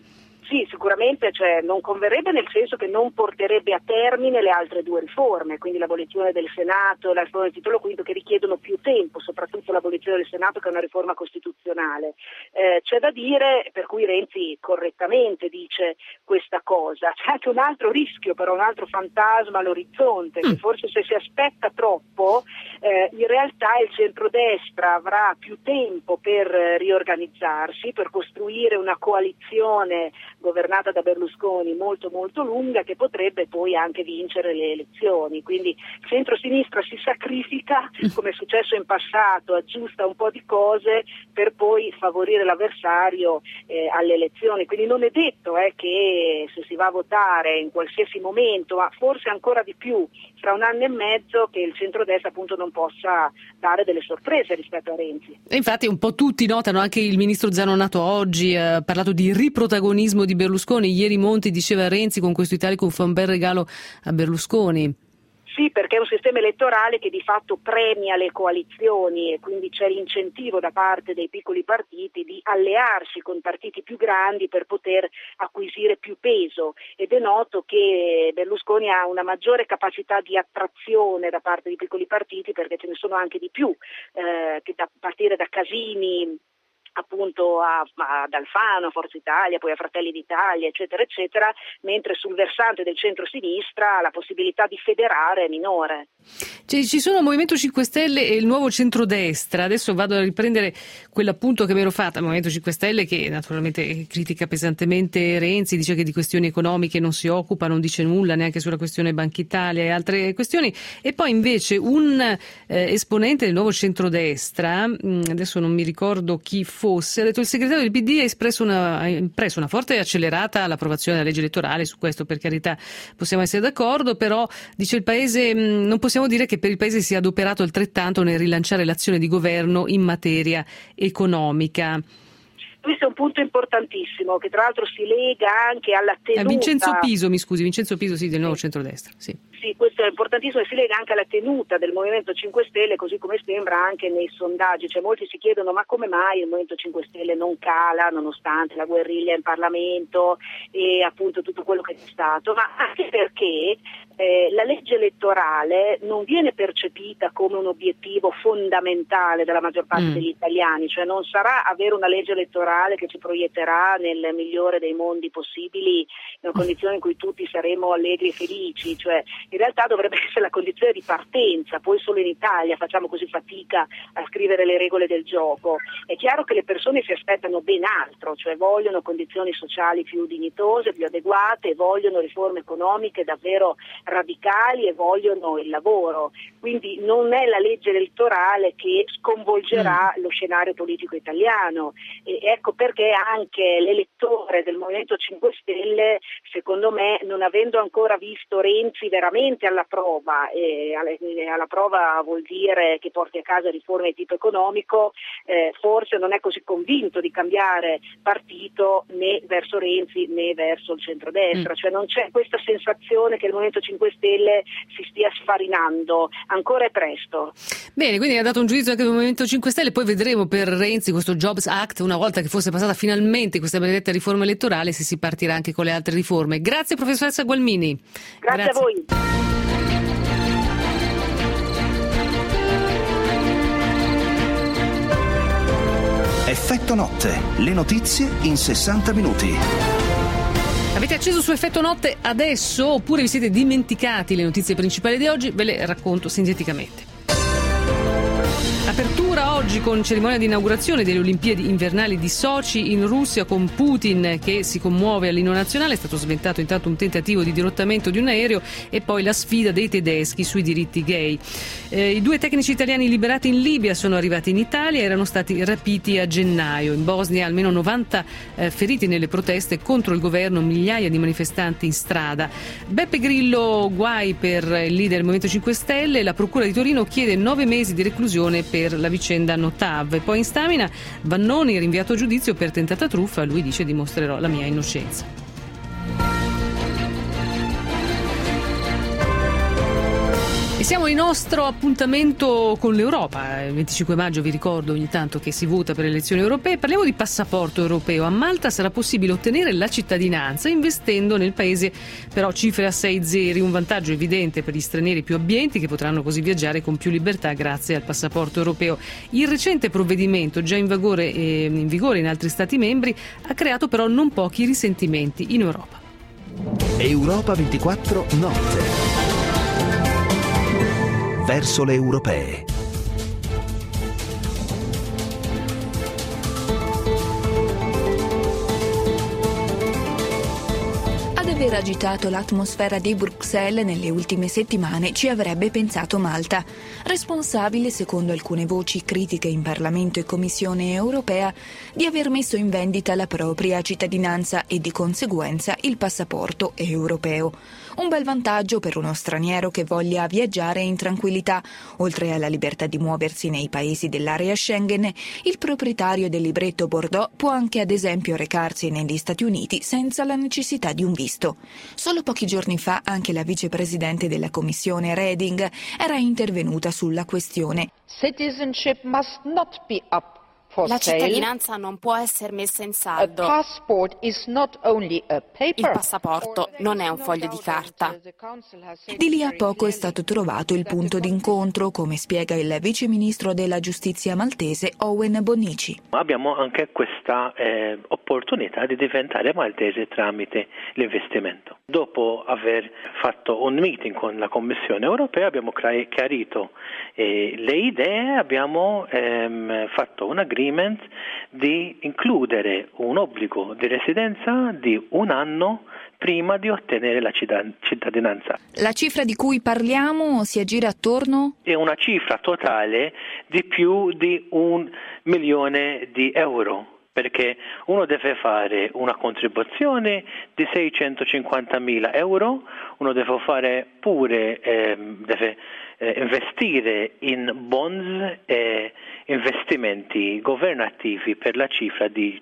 Sì, sicuramente, cioè, non converrebbe, nel senso che non porterebbe a termine le altre due riforme, quindi l'abolizione del Senato e la riforma del titolo quinto, che richiedono più tempo, soprattutto l'abolizione del Senato, che è una riforma costituzionale. Eh, c'è da dire, per cui Renzi correttamente dice questa cosa. C'è anche un altro rischio, però, un altro fantasma all'orizzonte, che forse se si aspetta troppo, eh, in realtà il centrodestra avrà più tempo per riorganizzarsi, per costruire una coalizione governata da Berlusconi molto molto lunga, che potrebbe poi anche vincere le elezioni. Quindi il centro-sinistra si sacrifica, come è successo in passato, aggiusta un po' di cose per poi favorire l'avversario eh, alle elezioni. Quindi non è detto eh, che se si va a votare in qualsiasi momento, ma forse ancora di più fra un anno e mezzo, che il centrodestra appunto non possa dare delle sorprese rispetto a Renzi. E infatti un po' tutti notano, anche il ministro Zanonato oggi ha eh, parlato di riprotagonismo di Berlusconi. Ieri Monti diceva a Renzi: con questo Italicum fa un bel regalo a Berlusconi. Sì, perché è un sistema elettorale che di fatto premia le coalizioni, e quindi c'è l'incentivo da parte dei piccoli partiti di allearsi con partiti più grandi per poter acquisire più peso, ed è noto che Berlusconi ha una maggiore capacità di attrazione da parte dei piccoli partiti, perché ce ne sono anche di più, eh, che da partire da Casini appunto a, ad Alfano, a Forza Italia, poi a Fratelli d'Italia, eccetera eccetera, mentre sul versante del centro-sinistra la possibilità di federare è minore. Cioè, ci sono Movimento cinque Stelle e il nuovo centrodestra. Adesso vado a riprendere quell'appunto che mi ero fatta. Il Movimento cinque Stelle, che naturalmente critica pesantemente Renzi, dice che di questioni economiche non si occupa, non dice nulla neanche sulla questione Banca Italia e altre questioni. E poi invece un eh, esponente del nuovo centrodestra, mh, adesso non mi ricordo chi fosse, ha detto: il segretario del P D ha espresso una, ha impresso una forte e accelerata l'approvazione della legge elettorale. Su questo, per carità, possiamo essere d'accordo, però dice il Paese, mh, non possiamo dire che per il Paese si è adoperato altrettanto nel rilanciare l'azione di governo in materia economica. Questo è un punto importantissimo, che tra l'altro si lega anche alla tenuta. Eh, Vincenzo Piso, mi scusi, Vincenzo Piso, sì, del nuovo centrodestra, sì. Sì, questo è importantissimo, e si lega anche alla tenuta del Movimento cinque Stelle, così come sembra anche nei sondaggi. Cioè, molti si chiedono: ma come mai il Movimento cinque Stelle non cala nonostante la guerriglia in Parlamento e appunto tutto quello che è stato? Ma anche perché eh, la legge elettorale non viene percepita come un obiettivo fondamentale dalla maggior parte mm. degli italiani, cioè non sarà avere una legge elettorale che ci proietterà nel migliore dei mondi possibili, in una condizione in cui tutti saremo allegri e felici. Cioè, in realtà dovrebbe essere la condizione di partenza. Poi solo in Italia facciamo così fatica a scrivere le regole del gioco. È chiaro che le persone si aspettano ben altro, cioè vogliono condizioni sociali più dignitose, più adeguate, vogliono riforme economiche davvero radicali e vogliono il lavoro. Quindi non è la legge elettorale che sconvolgerà mm. lo scenario politico italiano. E ecco perché anche l'elettore del Movimento cinque Stelle, secondo me, non avendo ancora visto Renzi veramente alla prova, e alla prova vuol dire che porti a casa riforme di tipo economico, eh, forse non è così convinto di cambiare partito né verso Renzi né verso il centrodestra. Mm. Cioè non c'è questa sensazione che il Movimento cinque Stelle si stia sfarinando, ancora è presto. Bene, quindi ha dato un giudizio anche del Movimento cinque Stelle, poi vedremo per Renzi questo Jobs Act, una volta che fosse passata finalmente questa benedetta riforma elettorale, se si partirà anche con le altre riforme. Grazie professoressa Gualmini. Grazie, Grazie. a voi. Effetto notte, le notizie in sessanta minuti. Avete acceso su Effetto Notte adesso, oppure vi siete dimenticati le notizie principali di oggi? Ve le racconto sinteticamente. Apertura oggi con cerimonia di inaugurazione delle Olimpiadi invernali di Sochi in Russia, con Putin che si commuove all'inno nazionale. È stato sventato intanto un tentativo di dirottamento di un aereo, e poi la sfida dei tedeschi sui diritti gay. Eh, I due tecnici italiani liberati in Libia sono arrivati in Italia, erano stati rapiti a gennaio. In Bosnia almeno novanta eh, feriti nelle proteste contro il governo, migliaia di manifestanti in strada. Beppe Grillo, guai per il leader del Movimento cinque Stelle, la Procura di Torino chiede nove mesi di reclusione per la vicenda Notav. E poi in Stamina Vannoni rinviato a giudizio per tentata truffa, lui dice: dimostrerò la mia innocenza. E siamo in nostro appuntamento con l'Europa. Il venticinque maggio vi ricordo ogni tanto che si vota per le elezioni europee. Parliamo di passaporto europeo. A Malta sarà possibile ottenere la cittadinanza investendo nel paese però cifre a sei zeri, un vantaggio evidente per gli stranieri più abbienti che potranno così viaggiare con più libertà grazie al passaporto europeo. Il recente provvedimento, già in vigore, eh, in vigore in altri Stati membri, ha creato però non pochi risentimenti in Europa. Europa ventiquattro notte. Verso le europee. Ad aver agitato l'atmosfera di Bruxelles nelle ultime settimane ci avrebbe pensato Malta, responsabile, secondo alcune voci critiche in Parlamento e Commissione europea, di aver messo in vendita la propria cittadinanza e di conseguenza il passaporto europeo. Un bel vantaggio per uno straniero che voglia viaggiare in tranquillità. Oltre alla libertà di muoversi nei paesi dell'area Schengen, il proprietario del libretto Bordeaux può anche ad esempio recarsi negli Stati Uniti senza la necessità di un visto. Solo pochi giorni fa anche la vicepresidente della Commissione Reding era intervenuta sulla questione. Citizenship must not be up. La cittadinanza non può essere messa in saldo. Il passaporto non è un foglio di carta. Di lì a poco è stato trovato il punto d'incontro, come spiega il vice ministro della giustizia maltese Owen Bonnici. Abbiamo anche questa eh, opportunità di diventare maltese tramite l'investimento. Dopo aver fatto un meeting con la Commissione europea abbiamo chiarito eh, le idee, abbiamo ehm, fatto un agreement di includere un obbligo di residenza di un anno prima di ottenere la cittadinanza. La cifra di cui parliamo si aggira attorno? È una cifra totale di più di un milione di euro. Perché uno deve fare una contribuzione di seicentocinquantamila euro, uno deve fare pure, eh, deve eh, investire in bonds e investimenti governativi per la cifra di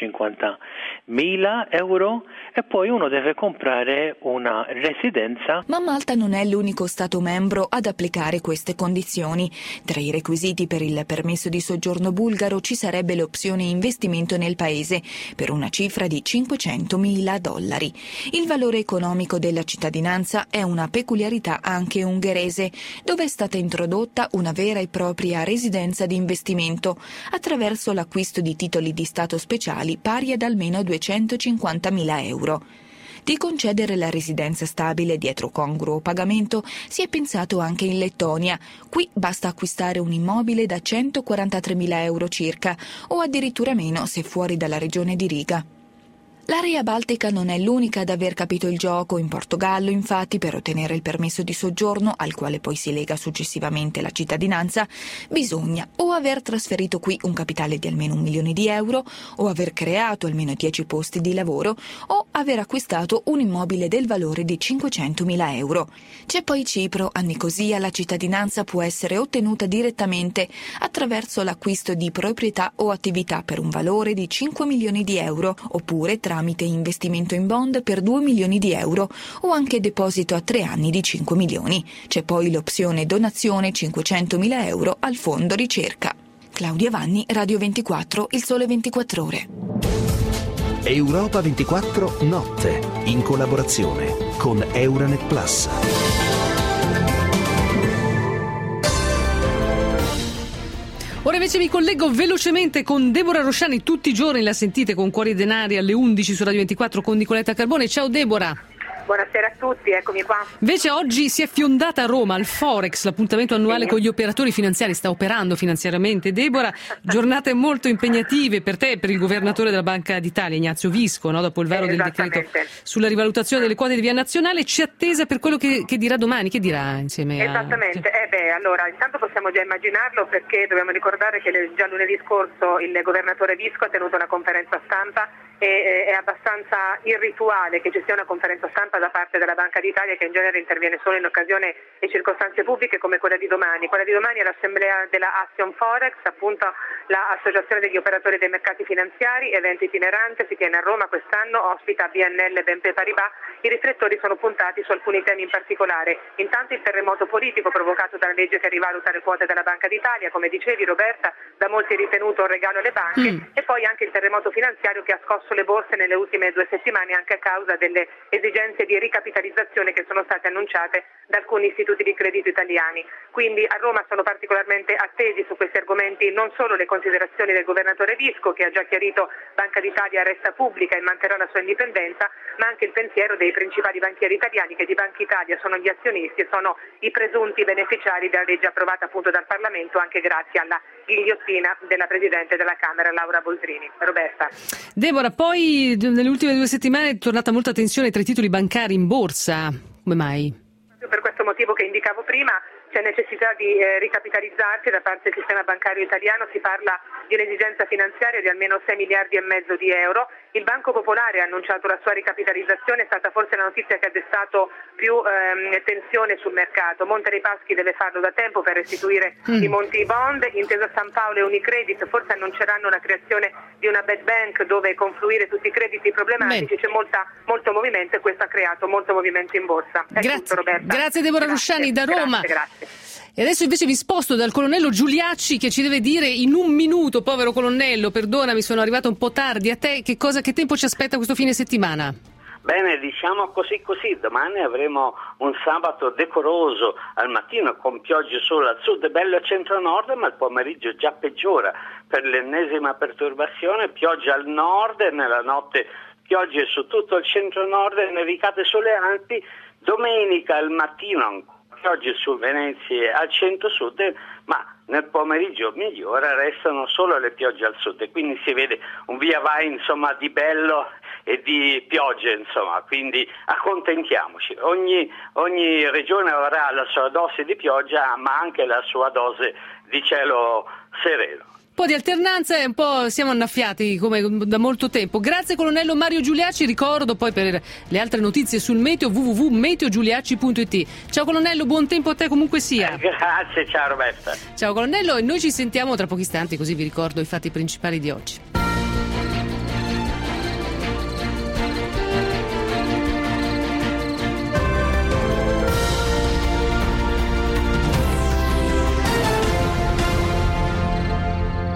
centocinquantamila euro e poi uno deve comprare una residenza. Ma Malta non è l'unico Stato membro ad applicare queste condizioni. Tra i requisiti per il permesso di soggiorno bulgaro ci sarebbe l'opzione investimento nel paese per una cifra di cinquecentomila dollari. Il valore economico della cittadinanza è una peculiarità anche ungherese, dove è stata introdotta una vera e propria residenza di investimento attraverso l'acquisto di titoli di Stato speciali pari ad almeno duecentocinquantamila euro. Di concedere la residenza stabile dietro congruo pagamento si è pensato anche in Lettonia. Qui basta acquistare un immobile da centoquarantatremila euro circa o addirittura meno se fuori dalla regione di Riga. L'area baltica non è l'unica ad aver capito il gioco. In Portogallo, infatti, per ottenere il permesso di soggiorno, al quale poi si lega successivamente la cittadinanza, bisogna o aver trasferito qui un capitale di almeno un milione di euro, o aver creato almeno dieci posti di lavoro, o aver acquistato un immobile del valore di cinquecentomila euro. C'è poi Cipro. A Nicosia la cittadinanza può essere ottenuta direttamente attraverso l'acquisto di proprietà o attività per un valore di cinque milioni di euro, oppure tra tramite investimento in bond per due milioni di euro o anche deposito a tre anni di cinque milioni. C'è poi l'opzione donazione cinquecentomila euro al fondo ricerca. Claudia Vanni, Radio ventiquattro, Il Sole ventiquattro Ore. Europa ventiquattro notte, in collaborazione con Euranet Plus. Ora invece mi collego velocemente con Deborah Rosciani, tutti i giorni la sentite con Cuori e Denari alle undici su Radio ventiquattro con Nicoletta Carbone. Ciao Deborah. Buonasera a tutti, eccomi qua. Invece oggi si è fiondata a Roma al Forex, l'appuntamento annuale sì. con gli operatori finanziari, sta operando finanziariamente. Deborah, giornate molto impegnative per te e per il governatore della Banca d'Italia, Ignazio Visco, no? Dopo il varo del decreto sulla rivalutazione delle quote di via nazionale, c'è attesa per quello che, che dirà domani, che dirà insieme a... Esattamente, eh beh, allora intanto possiamo già immaginarlo, perché dobbiamo ricordare che già lunedì scorso il governatore Visco ha tenuto una conferenza stampa e è abbastanza irrituale che ci sia una conferenza stampa da parte della Banca d'Italia, che in genere interviene solo in occasione e circostanze pubbliche come quella di domani. Quella di domani è l'assemblea della Action Forex, appunto l'associazione degli operatori dei mercati finanziari, evento itinerante, si tiene a Roma quest'anno, ospita B N L B N P Paribas. I riflettori sono puntati su alcuni temi in particolare. Intanto il terremoto politico provocato dalla legge che rivaluta le quote della Banca d'Italia, come dicevi Roberta, da molti ritenuto un regalo alle banche, mm. e poi anche il terremoto finanziario che ha scosso le borse nelle ultime due settimane anche a causa delle esigenze di ricapitalizzazione che sono state annunciate da alcuni istituti di credito italiani. Quindi a Roma sono particolarmente attesi su questi argomenti non solo le considerazioni del governatore Visco, che ha già chiarito Banca d'Italia resta pubblica e manterrà la sua indipendenza, ma anche il pensiero dei principali banchieri italiani che di Banca Italia sono gli azionisti e sono i presunti beneficiari della legge approvata appunto dal Parlamento anche grazie alla ghigliottina della Presidente della Camera Laura Boldrini. Roberta. Deborah, poi nelle ultime due settimane è tornata molta attenzione tra i titoli bancari in borsa. Come mai? Proprio per questo motivo che indicavo prima, c'è necessità di eh, ricapitalizzarsi da parte del sistema bancario italiano, si parla di un'esigenza finanziaria di almeno sei miliardi e mezzo di euro. Il Banco Popolare ha annunciato la sua ricapitalizzazione, è stata forse la notizia che ha destato più ehm, tensione sul mercato. Monte dei Paschi deve farlo da tempo per restituire mm. i Monti Bond, Intesa San Paolo e Unicredit forse annunceranno la creazione di una bad bank dove confluire tutti i crediti problematici. Beh. C'è molta, molto movimento e questo ha creato molto movimento in borsa. È grazie, tutto, Roberta. Grazie Deborah Grazie, Rusciani da Roma. Grazie, grazie. E adesso invece vi sposto dal colonnello Giuliacci che ci deve dire in un minuto, povero colonnello, perdonami, sono arrivato un po' tardi, a te che cosa, che tempo ci aspetta questo fine settimana? Bene, diciamo così così, domani avremo un sabato decoroso al mattino con piogge solo al sud e bello al centro-nord, ma il pomeriggio già peggiora per l'ennesima perturbazione, pioggia al nord e nella notte piogge su tutto il centro-nord e nevicate sulle Alpi. Domenica al mattino ancora piogge su Venezia e al centro-sud, ma nel pomeriggio migliora, restano solo le piogge al sud e quindi si vede un via vai insomma di bello e di piogge, insomma, quindi accontentiamoci. Ogni, ogni regione avrà la sua dose di pioggia, ma anche la sua dose di cielo sereno. Un po' di alternanza e un po' siamo annaffiati come da molto tempo. Grazie colonnello Mario Giuliacci, ricordo poi per le altre notizie sul meteo w w w punto meteo giuliacci punto i t. Ciao colonnello, buon tempo a te comunque sia. Grazie, ciao Roberta. Ciao colonnello, e noi ci sentiamo tra pochi istanti, così vi ricordo i fatti principali di oggi.